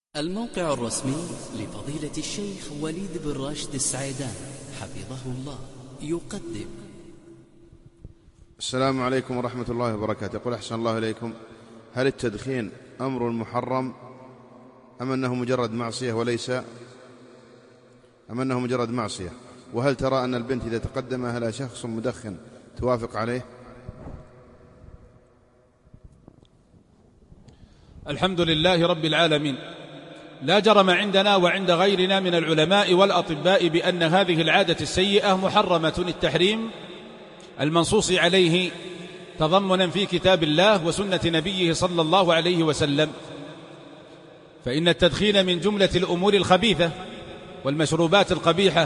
الموقع الرسمي لفضيلة الشيخ وليد بن راشد السعيدان حفظه الله يقدم. السلام عليكم ورحمة الله وبركاته. يقول أحسن الله إليكم، هل التدخين أمر محرم أم أنه مجرد معصية وهل ترى أن البنت إذا تقدم لها شخص مدخن توافق عليه؟ الحمد لله رب العالمين، لا جرم عندنا وعند غيرنا من العلماء والأطباء بأن هذه العادة السيئة محرمة التحريم المنصوص عليه تضمنا في كتاب الله وسنة نبيه صلى الله عليه وسلم. فإن التدخين من جملة الأمور الخبيثة والمشروبات القبيحة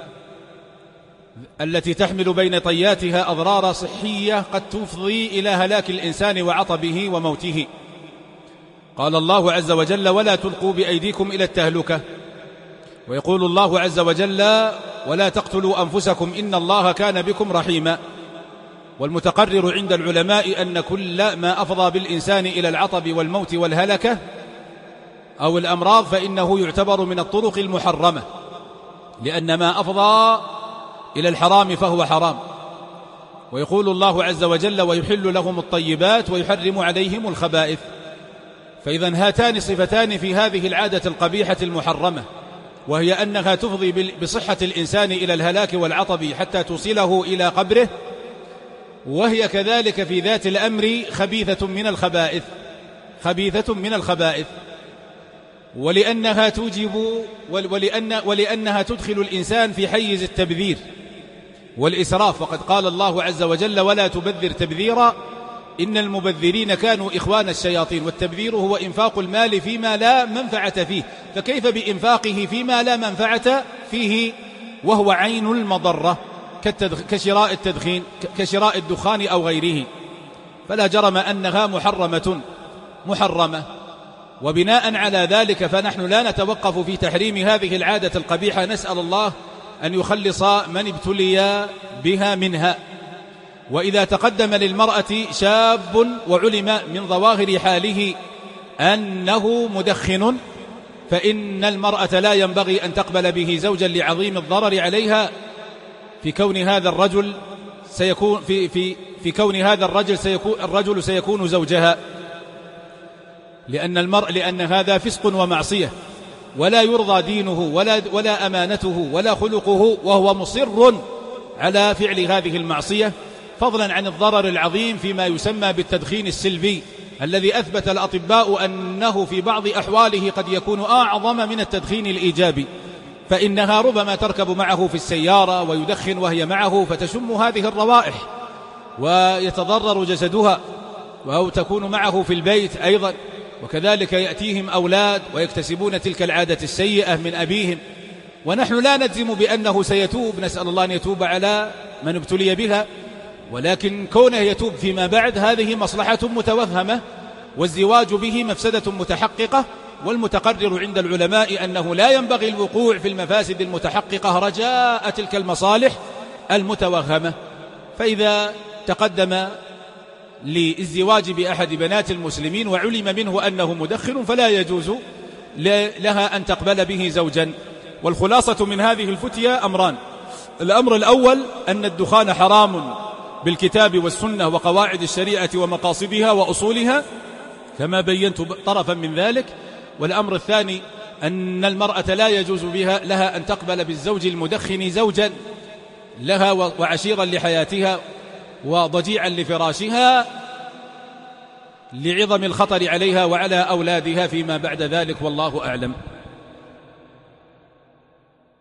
التي تحمل بين طياتها أضرار صحية قد تفضي إلى هلاك الإنسان وعطبه وموته. قال الله عز وجل: ولا تلقوا بأيديكم إلى التهلكة. ويقول الله عز وجل: ولا تقتلوا أنفسكم إن الله كان بكم رحيما. والمتقرر عند العلماء أن كل ما أفضى بالإنسان إلى العطب والموت والهلكة أو الأمراض فإنه يعتبر من الطرق المحرمة، لأن ما أفضى إلى الحرام فهو حرام. ويقول الله عز وجل: ويحل لهم الطيبات ويحرم عليهم الخبائث. فإذا هاتان صفتان في هذه العادة القبيحة المحرمة، وهي أنها تفضي بصحة الإنسان إلى الهلاك والعطب حتى توصله إلى قبره، وهي كذلك في ذات الأمر خبيثة من الخبائث، ولأنها توجب ولأنها تدخل الإنسان في حيز التبذير والإسراف. وقد قال الله عز وجل: ولا تبذر تبذيرا إن المبذرين كانوا إخوان الشياطين. والتبذير هو إنفاق المال فيما لا منفعة فيه، فكيف بإنفاقه فيما لا منفعة فيه وهو عين المضرة كشراء التدخين كشراء الدخان أو غيره. فلا جرم أنها محرمة. وبناء على ذلك فنحن لا نتوقف في تحريم هذه العادة القبيحة، نسأل الله أن يخلص من ابتلي بها منها. وإذا تقدم للمرأة شاب وعلم من ظواهر حاله أنه مدخن، فإن المرأة لا ينبغي أن تقبل به زوجا لعظيم الضرر عليها في كون هذا الرجل الرجل سيكون زوجها، لأن هذا فسق ومعصية، ولا يرضى دينه ولا أمانته ولا خلقه وهو مصر على فعل هذه المعصية، فضلا عن الضرر العظيم فيما يسمى بالتدخين السلبي الذي أثبت الأطباء أنه في بعض أحواله قد يكون أعظم من التدخين الإيجابي. فإنها ربما تركب معه في السيارة ويدخن وهي معه فتشم هذه الروائح ويتضرر جسدها، أو تكون معه في البيت أيضا، وكذلك يأتيهم أولاد ويكتسبون تلك العادة السيئة من أبيهم. ونحن لا نجزم بأنه سيتوب، نسأل الله أن يتوب على من ابتلي بها، ولكن كونه يتوب فيما بعد هذه مصلحة متوهمة، والزواج به مفسدة متحققة. والمتقرر عند العلماء أنه لا ينبغي الوقوع في المفاسد المتحققة رجاء تلك المصالح المتوهمة. فإذا تقدم للزواج بأحد بنات المسلمين وعلم منه أنه مدخن فلا يجوز لها أن تقبل به زوجا. والخلاصة من هذه الفتية أمران: الأمر الأول أن الدخان حرام بالكتاب والسنة وقواعد الشريعة ومقاصدها وأصولها كما بينت طرفا من ذلك. والأمر الثاني أن المرأة لا يجوز لها أن تقبل بالزوج المدخن زوجا لها وعشيرا لحياتها وضجيعا لفراشها، لعظم الخطر عليها وعلى أولادها فيما بعد ذلك، والله أعلم.